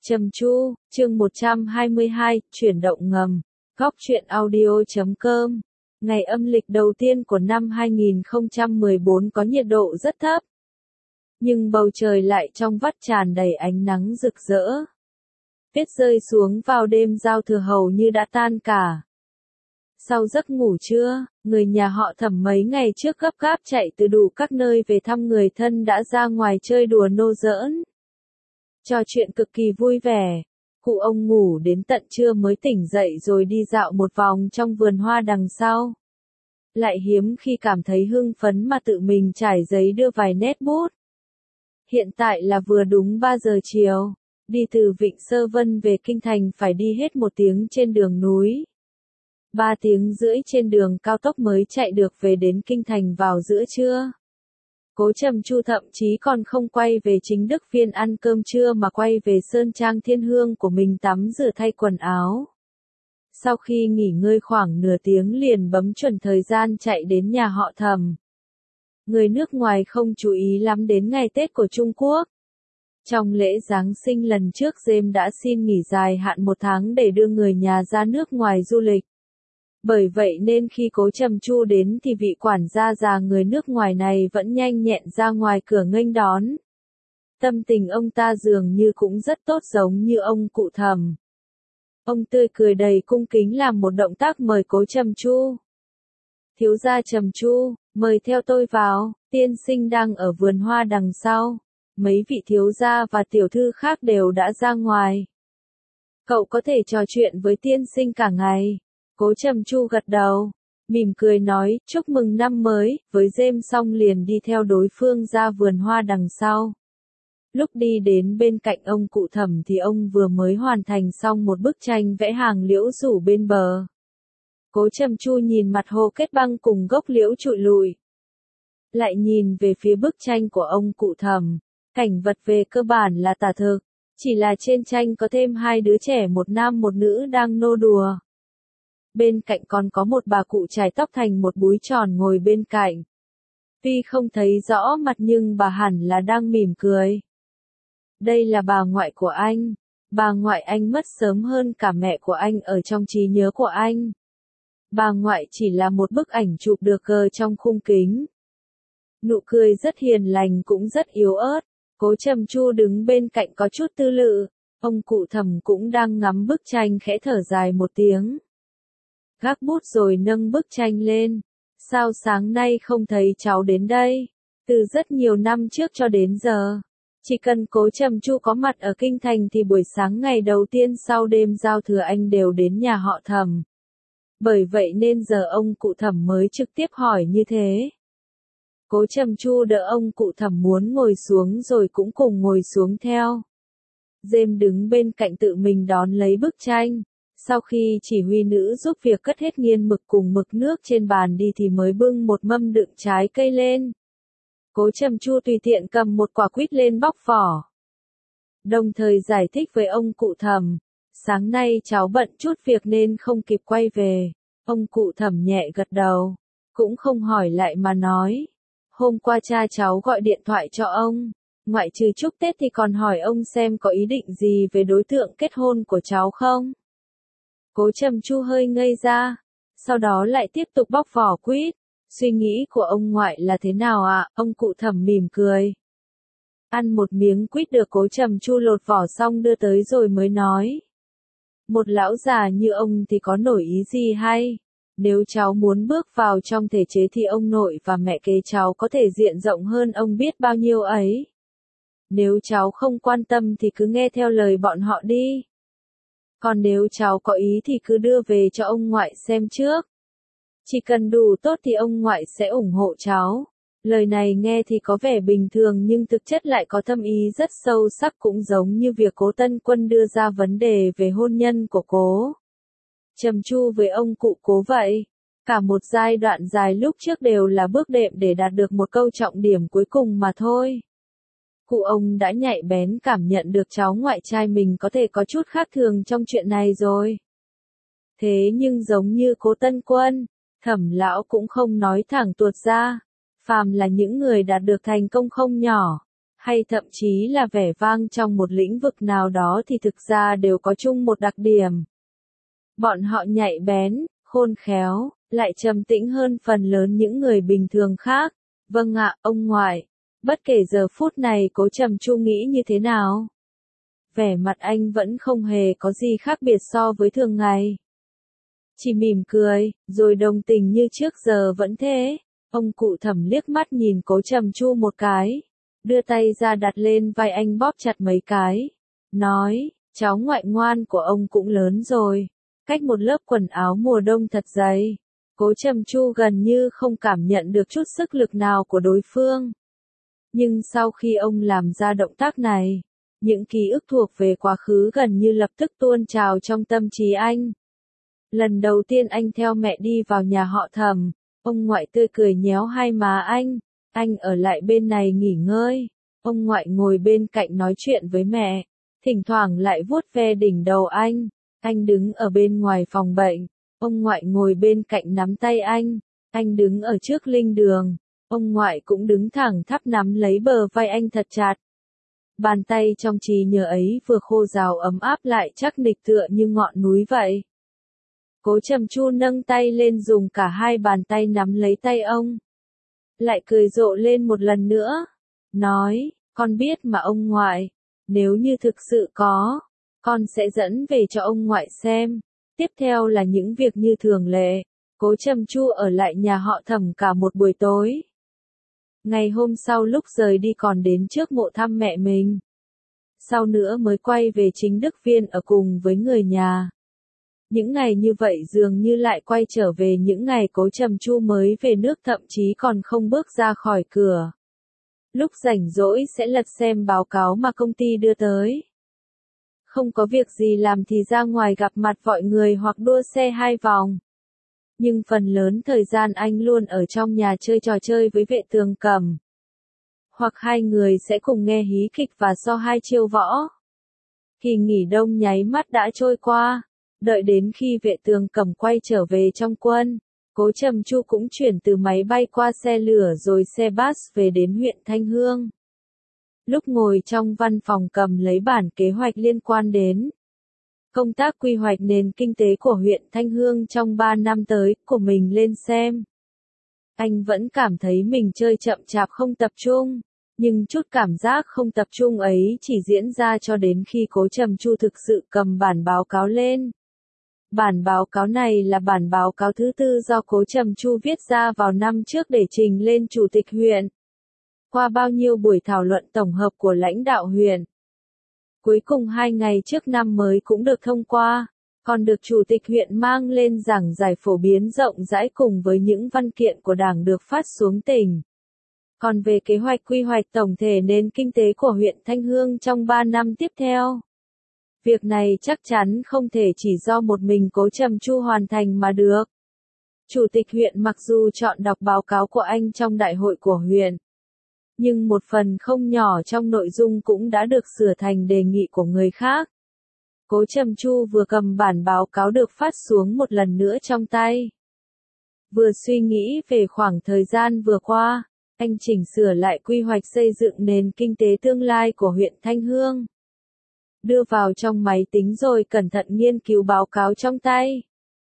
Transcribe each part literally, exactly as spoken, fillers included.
Trầm Chu, chương một trăm hai mươi hai, chuyển động ngầm, góc truyện audio chấm com. Ngày âm lịch đầu tiên của năm hai nghìn không trăm mười bốn có nhiệt độ rất thấp. Nhưng bầu trời lại trong vắt tràn đầy ánh nắng rực rỡ. Tuyết rơi xuống vào đêm giao thừa hầu như đã tan cả. Sau giấc ngủ trưa, người nhà họ Thẩm mấy ngày trước gấp gáp chạy từ đủ các nơi về thăm người thân đã ra ngoài chơi đùa nô giỡn. Trò chuyện cực kỳ vui vẻ. Cụ ông ngủ đến tận trưa mới tỉnh dậy rồi đi dạo một vòng trong vườn hoa đằng sau. Lại hiếm khi cảm thấy hưng phấn mà tự mình trải giấy đưa vài nét bút. Hiện tại là vừa đúng ba giờ chiều. Đi từ Vịnh Sơ Vân về Kinh Thành phải đi hết một tiếng trên đường núi. Ba tiếng rưỡi trên đường cao tốc mới chạy được về đến Kinh Thành vào giữa trưa. Cố Trầm Chu thậm chí còn không quay về chính Đức Viên ăn cơm trưa mà quay về Sơn Trang Thiên Hương của mình tắm rửa thay quần áo. Sau khi nghỉ ngơi khoảng nửa tiếng liền bấm chuẩn thời gian chạy đến nhà họ Thẩm. Người nước ngoài không chú ý lắm đến ngày Tết của Trung Quốc. Trong lễ Giáng sinh lần trước James đã xin nghỉ dài hạn một tháng để đưa người nhà ra nước ngoài du lịch. Bởi vậy nên khi Cố Trầm Chu đến thì vị quản gia già người nước ngoài này vẫn nhanh nhẹn ra ngoài cửa nghênh đón. Tâm tình ông ta dường như cũng rất tốt giống như ông cụ Thẩm. Ông tươi cười đầy cung kính làm một động tác mời Cố Trầm Chu. Thiếu gia Trầm Chu, mời theo tôi vào, tiên sinh đang ở vườn hoa đằng sau. Mấy vị thiếu gia và tiểu thư khác đều đã ra ngoài. Cậu có thể trò chuyện với tiên sinh cả ngày. Cố Trầm Chu gật đầu, mỉm cười nói, chúc mừng năm mới, với James xong liền đi theo đối phương ra vườn hoa đằng sau. Lúc đi đến bên cạnh ông cụ Thẩm thì ông vừa mới hoàn thành xong một bức tranh vẽ hàng liễu rủ bên bờ. Cố Trầm Chu nhìn mặt hồ kết băng cùng gốc liễu trụi lùi. Lại nhìn về phía bức tranh của ông cụ Thẩm, cảnh vật về cơ bản là tả thực, chỉ là trên tranh có thêm hai đứa trẻ một nam một nữ đang nô đùa. Bên cạnh còn có một bà cụ chải tóc thành một búi tròn ngồi bên cạnh. Tuy không thấy rõ mặt nhưng bà hẳn là đang mỉm cười. Đây là bà ngoại của anh. Bà ngoại anh mất sớm hơn cả mẹ của anh ở trong trí nhớ của anh. Bà ngoại chỉ là một bức ảnh chụp được gờ trong khung kính. Nụ cười rất hiền lành cũng rất yếu ớt. Cố Trầm Chu đứng bên cạnh có chút tư lự. Ông cụ Thẩm cũng đang ngắm bức tranh khẽ thở dài một tiếng. Gác bút rồi nâng bức tranh lên. Sao sáng nay không thấy cháu đến đây? Từ rất nhiều năm trước cho đến giờ. Chỉ cần Cố Trầm Chu có mặt ở Kinh Thành thì buổi sáng ngày đầu tiên sau đêm giao thừa anh đều đến nhà họ Thẩm. Bởi vậy nên giờ ông cụ Thẩm mới trực tiếp hỏi như thế. Cố Trầm Chu đỡ ông cụ Thẩm muốn ngồi xuống rồi cũng cùng ngồi xuống theo. James đứng bên cạnh tự mình đón lấy bức tranh. Sau khi chỉ huy nữ giúp việc cất hết nghiên mực cùng mực nước trên bàn đi thì mới bưng một mâm đựng trái cây lên. Cố Trầm Chu tùy tiện cầm một quả quýt lên bóc vỏ. Đồng thời giải thích với ông cụ Thẩm, sáng nay cháu bận chút việc nên không kịp quay về. Ông cụ Thẩm nhẹ gật đầu, cũng không hỏi lại mà nói. Hôm qua cha cháu gọi điện thoại cho ông, ngoại trừ chúc Tết thì còn hỏi ông xem có ý định gì về đối tượng kết hôn của cháu không. Cố Trầm Chu hơi ngây ra, sau đó lại tiếp tục bóc vỏ quýt. Suy nghĩ của ông ngoại là thế nào ạ? À? Ông cụ Thẩm mỉm cười. Ăn một miếng quýt được Cố Trầm Chu lột vỏ xong đưa tới rồi mới nói. Một lão già như ông thì có nổi ý gì hay? Nếu cháu muốn bước vào trong thể chế thì ông nội và mẹ kế cháu có thể diện rộng hơn ông biết bao nhiêu ấy. Nếu cháu không quan tâm thì cứ nghe theo lời bọn họ đi. Còn nếu cháu có ý thì cứ đưa về cho ông ngoại xem trước. Chỉ cần đủ tốt thì ông ngoại sẽ ủng hộ cháu. Lời này nghe thì có vẻ bình thường nhưng thực chất lại có thâm ý rất sâu sắc, cũng giống như việc Cố Tân Quân đưa ra vấn đề về hôn nhân của Cố Trầm Chu với ông cụ Cố vậy. Cả một giai đoạn dài lúc trước đều là bước đệm để đạt được một câu trọng điểm cuối cùng mà thôi. Cụ ông đã nhạy bén cảm nhận được cháu ngoại trai mình có thể có chút khác thường trong chuyện này rồi. Thế nhưng giống như Cố Tân Quân, Thẩm lão cũng không nói thẳng tuột ra. Phàm là những người đạt được thành công không nhỏ, hay thậm chí là vẻ vang trong một lĩnh vực nào đó thì thực ra đều có chung một đặc điểm. Bọn họ nhạy bén, khôn khéo, lại trầm tĩnh hơn phần lớn những người bình thường khác. Vâng ạ, ông ngoại. Bất kể giờ phút này Cố Trầm Chu nghĩ như thế nào. Vẻ mặt anh vẫn không hề có gì khác biệt so với thường ngày. Chỉ mỉm cười, rồi đồng tình như trước giờ vẫn thế. Ông cụ Thẩm liếc mắt nhìn Cố Trầm Chu một cái, đưa tay ra đặt lên vai anh bóp chặt mấy cái. Nói, cháu ngoại ngoan của ông cũng lớn rồi, cách một lớp quần áo mùa đông thật dày. Cố Trầm Chu gần như không cảm nhận được chút sức lực nào của đối phương. Nhưng sau khi ông làm ra động tác này, những ký ức thuộc về quá khứ gần như lập tức tuôn trào trong tâm trí anh. Lần đầu tiên anh theo mẹ đi vào nhà họ Thẩm, ông ngoại tươi cười nhéo hai má anh, anh ở lại bên này nghỉ ngơi. Ông ngoại ngồi bên cạnh nói chuyện với mẹ, thỉnh thoảng lại vuốt ve đỉnh đầu anh. Anh đứng ở bên ngoài phòng bệnh, ông ngoại ngồi bên cạnh nắm tay anh, anh đứng ở trước linh đường, ông ngoại cũng đứng thẳng thắp nắm lấy bờ vai anh thật chặt. Bàn tay trong trí nhớ ấy vừa khô ráo ấm áp lại chắc nịch tựa như ngọn núi vậy. Cố Trầm Chu nâng tay lên dùng cả hai bàn tay nắm lấy tay ông. Lại cười rộ lên một lần nữa. Nói, con biết mà ông ngoại, nếu như thực sự có, con sẽ dẫn về cho ông ngoại xem. Tiếp theo là những việc như thường lệ. Cố Trầm Chu ở lại nhà họ Thẩm cả một buổi tối. Ngày hôm sau lúc rời đi còn đến trước mộ thăm mẹ mình. Sau nữa mới quay về Chính Đức Viên ở cùng với người nhà. Những ngày như vậy dường như lại quay trở về những ngày Cố Trầm Chu mới về nước, thậm chí còn không bước ra khỏi cửa. Lúc rảnh rỗi sẽ lật xem báo cáo mà công ty đưa tới. Không có việc gì làm thì ra ngoài gặp mặt mọi người hoặc đua xe hai vòng. Nhưng phần lớn thời gian anh luôn ở trong nhà chơi trò chơi với Vệ Tường Cẩm. Hoặc hai người sẽ cùng nghe hí kịch và so hai chiêu võ. Kỳ nghỉ đông nháy mắt đã trôi qua. Đợi đến khi Vệ Tường Cẩm quay trở về trong quân, Cố Trầm Chu cũng chuyển từ máy bay qua xe lửa rồi xe bus về đến huyện Thanh Hương. Lúc ngồi trong văn phòng cầm lấy bản kế hoạch liên quan đến công tác quy hoạch nền kinh tế của huyện Thanh Hương trong ba năm tới của mình lên xem. Anh vẫn cảm thấy mình chơi chậm chạp không tập trung, nhưng chút cảm giác không tập trung ấy chỉ diễn ra cho đến khi Cố Trầm Chu thực sự cầm bản báo cáo lên. Bản báo cáo này là bản báo cáo thứ tư do Cố Trầm Chu viết ra vào năm trước để trình lên Chủ tịch huyện. Qua bao nhiêu buổi thảo luận tổng hợp của lãnh đạo huyện, cuối cùng hai ngày trước năm mới cũng được thông qua, còn được Chủ tịch huyện mang lên giảng giải phổ biến rộng rãi cùng với những văn kiện của Đảng được phát xuống tỉnh. Còn về kế hoạch quy hoạch tổng thể nền kinh tế của huyện Thanh Hương trong ba năm tiếp theo, việc này chắc chắn không thể chỉ do một mình Cố Trầm Chu hoàn thành mà được. Chủ tịch huyện mặc dù chọn đọc báo cáo của anh trong đại hội của huyện, nhưng một phần không nhỏ trong nội dung cũng đã được sửa thành đề nghị của người khác. Cố Trầm Chu vừa cầm bản báo cáo được phát xuống một lần nữa trong tay. Vừa suy nghĩ về khoảng thời gian vừa qua, anh chỉnh sửa lại quy hoạch xây dựng nền kinh tế tương lai của huyện Thanh Hương. Đưa vào trong máy tính rồi cẩn thận nghiên cứu báo cáo trong tay.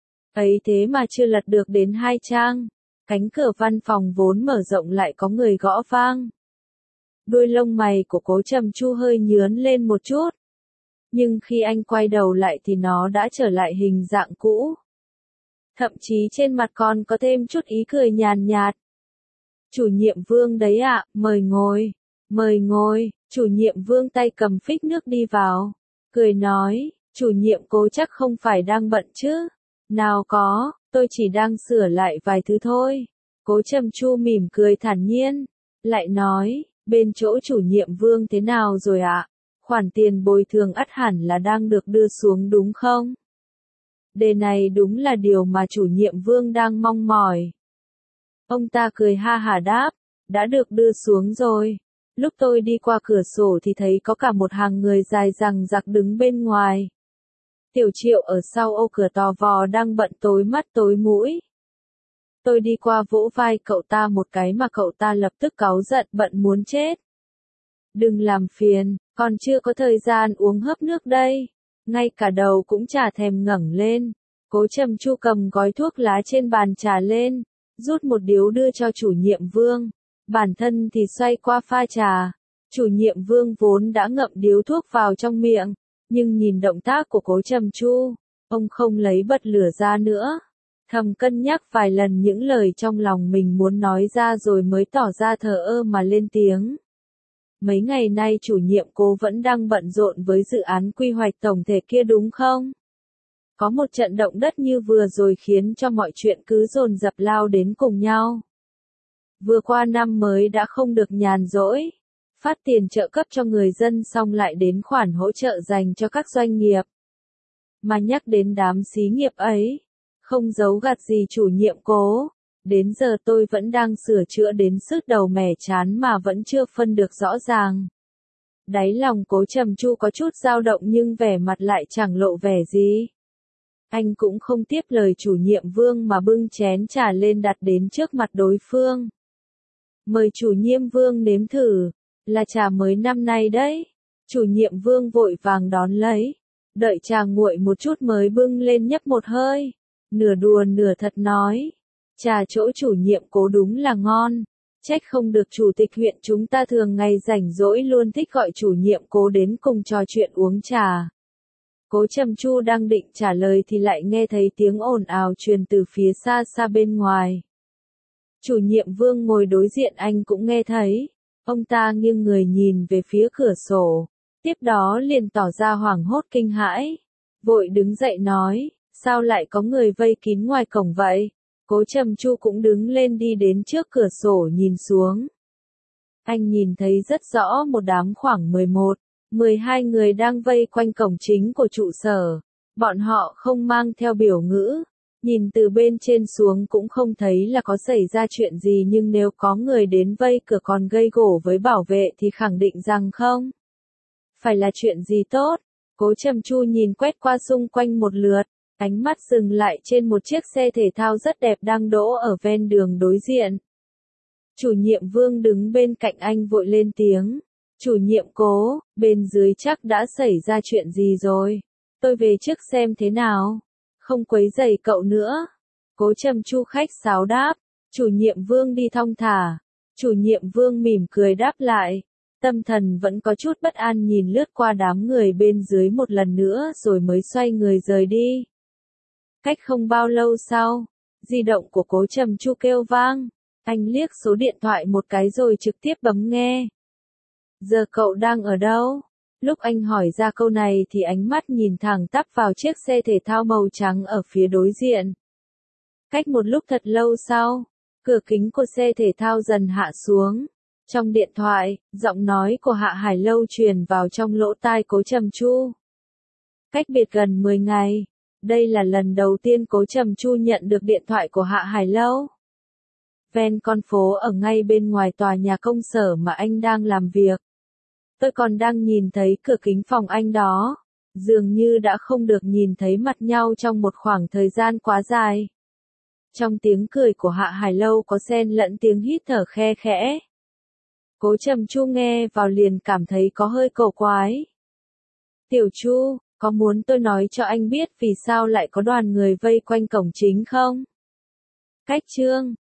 Ấy thế mà chưa lật được đến hai trang, cánh cửa văn phòng vốn mở rộng lại có người gõ vang. Đuôi lông mày của Cố Trầm Chu hơi nhướn lên một chút. Nhưng khi anh quay đầu lại thì nó đã trở lại hình dạng cũ. Thậm chí trên mặt còn có thêm chút ý cười nhàn nhạt. Chủ nhiệm Vương đấy ạ, mời ngồi, mời ngồi. Chủ nhiệm Vương tay cầm phích nước đi vào, cười nói, chủ nhiệm Cố chắc không phải đang bận chứ? Nào có, tôi chỉ đang sửa lại vài thứ thôi. Cố Trầm Chu mỉm cười thản nhiên, lại nói, bên chỗ chủ nhiệm Vương thế nào rồi ạ? Khoản tiền bồi thường ắt hẳn là đang được đưa xuống đúng không? Đề này đúng là điều mà chủ nhiệm Vương đang mong mỏi. Ông ta cười ha hả đáp, đã được đưa xuống rồi. Lúc tôi đi qua cửa sổ thì thấy có cả một hàng người dài dằng dặc đứng bên ngoài. Tiểu Triệu ở sau ô cửa tò vò đang bận tối mắt tối mũi. Tôi đi qua vỗ vai cậu ta một cái mà cậu ta lập tức cáu giận bận muốn chết. Đừng làm phiền, còn chưa có thời gian uống hớp nước đây. Ngay cả đầu cũng chả thèm ngẩng lên. Cố Trầm Chu cầm gói thuốc lá trên bàn trà lên, rút một điếu đưa cho chủ nhiệm Vương. Bản thân thì xoay qua pha trà. Chủ nhiệm Vương vốn đã ngậm điếu thuốc vào trong miệng, nhưng nhìn động tác của Cố Trầm Chu, ông không lấy bật lửa ra nữa. Thầm cân nhắc vài lần những lời trong lòng mình muốn nói ra rồi mới tỏ ra thờ ơ mà lên tiếng. Mấy ngày nay chủ nhiệm Cố vẫn đang bận rộn với dự án quy hoạch tổng thể kia đúng không? Có một trận động đất như vừa rồi khiến cho mọi chuyện cứ dồn dập lao đến cùng nhau. Vừa qua năm mới đã không được nhàn rỗi, phát tiền trợ cấp cho người dân xong lại đến khoản hỗ trợ dành cho các doanh nghiệp. Mà nhắc đến đám xí nghiệp ấy, không giấu gạt gì chủ nhiệm Cố, đến giờ tôi vẫn đang sửa chữa đến sứt đầu mẻ chán mà vẫn chưa phân được rõ ràng. Đáy lòng Cố Trầm Chu có chút dao động nhưng vẻ mặt lại chẳng lộ vẻ gì. Anh cũng không tiếp lời chủ nhiệm Vương mà bưng chén trà lên đặt đến trước mặt đối phương. Mời chủ nhiệm Vương nếm thử, là trà mới năm nay đấy. Chủ nhiệm Vương vội vàng đón lấy, đợi trà nguội một chút mới bưng lên nhấp một hơi, nửa đùa nửa thật nói. Trà chỗ chủ nhiệm Cố đúng là ngon, trách không được chủ tịch huyện chúng ta thường ngày rảnh rỗi luôn thích gọi chủ nhiệm Cố đến cùng trò chuyện uống trà. Cố Trầm Chu đang định trả lời thì lại nghe thấy tiếng ồn ào truyền từ phía xa xa bên ngoài. Chủ nhiệm Vương ngồi đối diện anh cũng nghe thấy, ông ta nghiêng người nhìn về phía cửa sổ, tiếp đó liền tỏ ra hoảng hốt kinh hãi, vội đứng dậy nói, sao lại có người vây kín ngoài cổng vậy? Cố Trầm Chu cũng đứng lên đi đến trước cửa sổ nhìn xuống. Anh nhìn thấy rất rõ một đám khoảng mười một, mười hai người đang vây quanh cổng chính của trụ sở. Bọn họ không mang theo biểu ngữ, nhìn từ bên trên xuống cũng không thấy là có xảy ra chuyện gì nhưng nếu có người đến vây cửa còn gây gổ với bảo vệ thì khẳng định rằng không phải là chuyện gì tốt. Cố Trầm Chu nhìn quét qua xung quanh một lượt, ánh mắt dừng lại trên một chiếc xe thể thao rất đẹp đang đỗ ở ven đường đối diện. Chủ nhiệm Vương đứng bên cạnh anh vội lên tiếng. Chủ nhiệm Cố, bên dưới chắc đã xảy ra chuyện gì rồi. Tôi về trước xem thế nào. Không quấy rầy cậu nữa. Cố Trầm Chu khách sáo đáp. Chủ nhiệm Vương đi thong thả. Chủ nhiệm Vương mỉm cười đáp lại. Tâm thần vẫn có chút bất an nhìn lướt qua đám người bên dưới một lần nữa rồi mới xoay người rời đi. Cách không bao lâu sau, di động của Cố Trầm Chu kêu vang. Anh liếc số điện thoại một cái rồi trực tiếp bấm nghe. Giờ cậu đang ở đâu? Lúc anh hỏi ra câu này thì ánh mắt nhìn thẳng tắp vào chiếc xe thể thao màu trắng ở phía đối diện. Cách một lúc thật lâu sau, cửa kính của xe thể thao dần hạ xuống. Trong điện thoại, giọng nói của Hạ Hải Lâu truyền vào trong lỗ tai Cố Trầm Chu. Cách biệt gần mười ngày, đây là lần đầu tiên Cố Trầm Chu nhận được điện thoại của Hạ Hải Lâu. Ven con phố ở ngay bên ngoài tòa nhà công sở mà anh đang làm việc. Tôi còn đang nhìn thấy cửa kính phòng anh đó. Dường như đã không được nhìn thấy mặt nhau trong một khoảng thời gian quá dài. Trong tiếng cười của Hạ Hải Lâu có xen lẫn tiếng hít thở khe khẽ. Cố Trầm Chu nghe vào liền cảm thấy có hơi cổ quái. Tiểu Chu, có muốn tôi nói cho anh biết vì sao lại có đoàn người vây quanh cổng chính không? Cách chương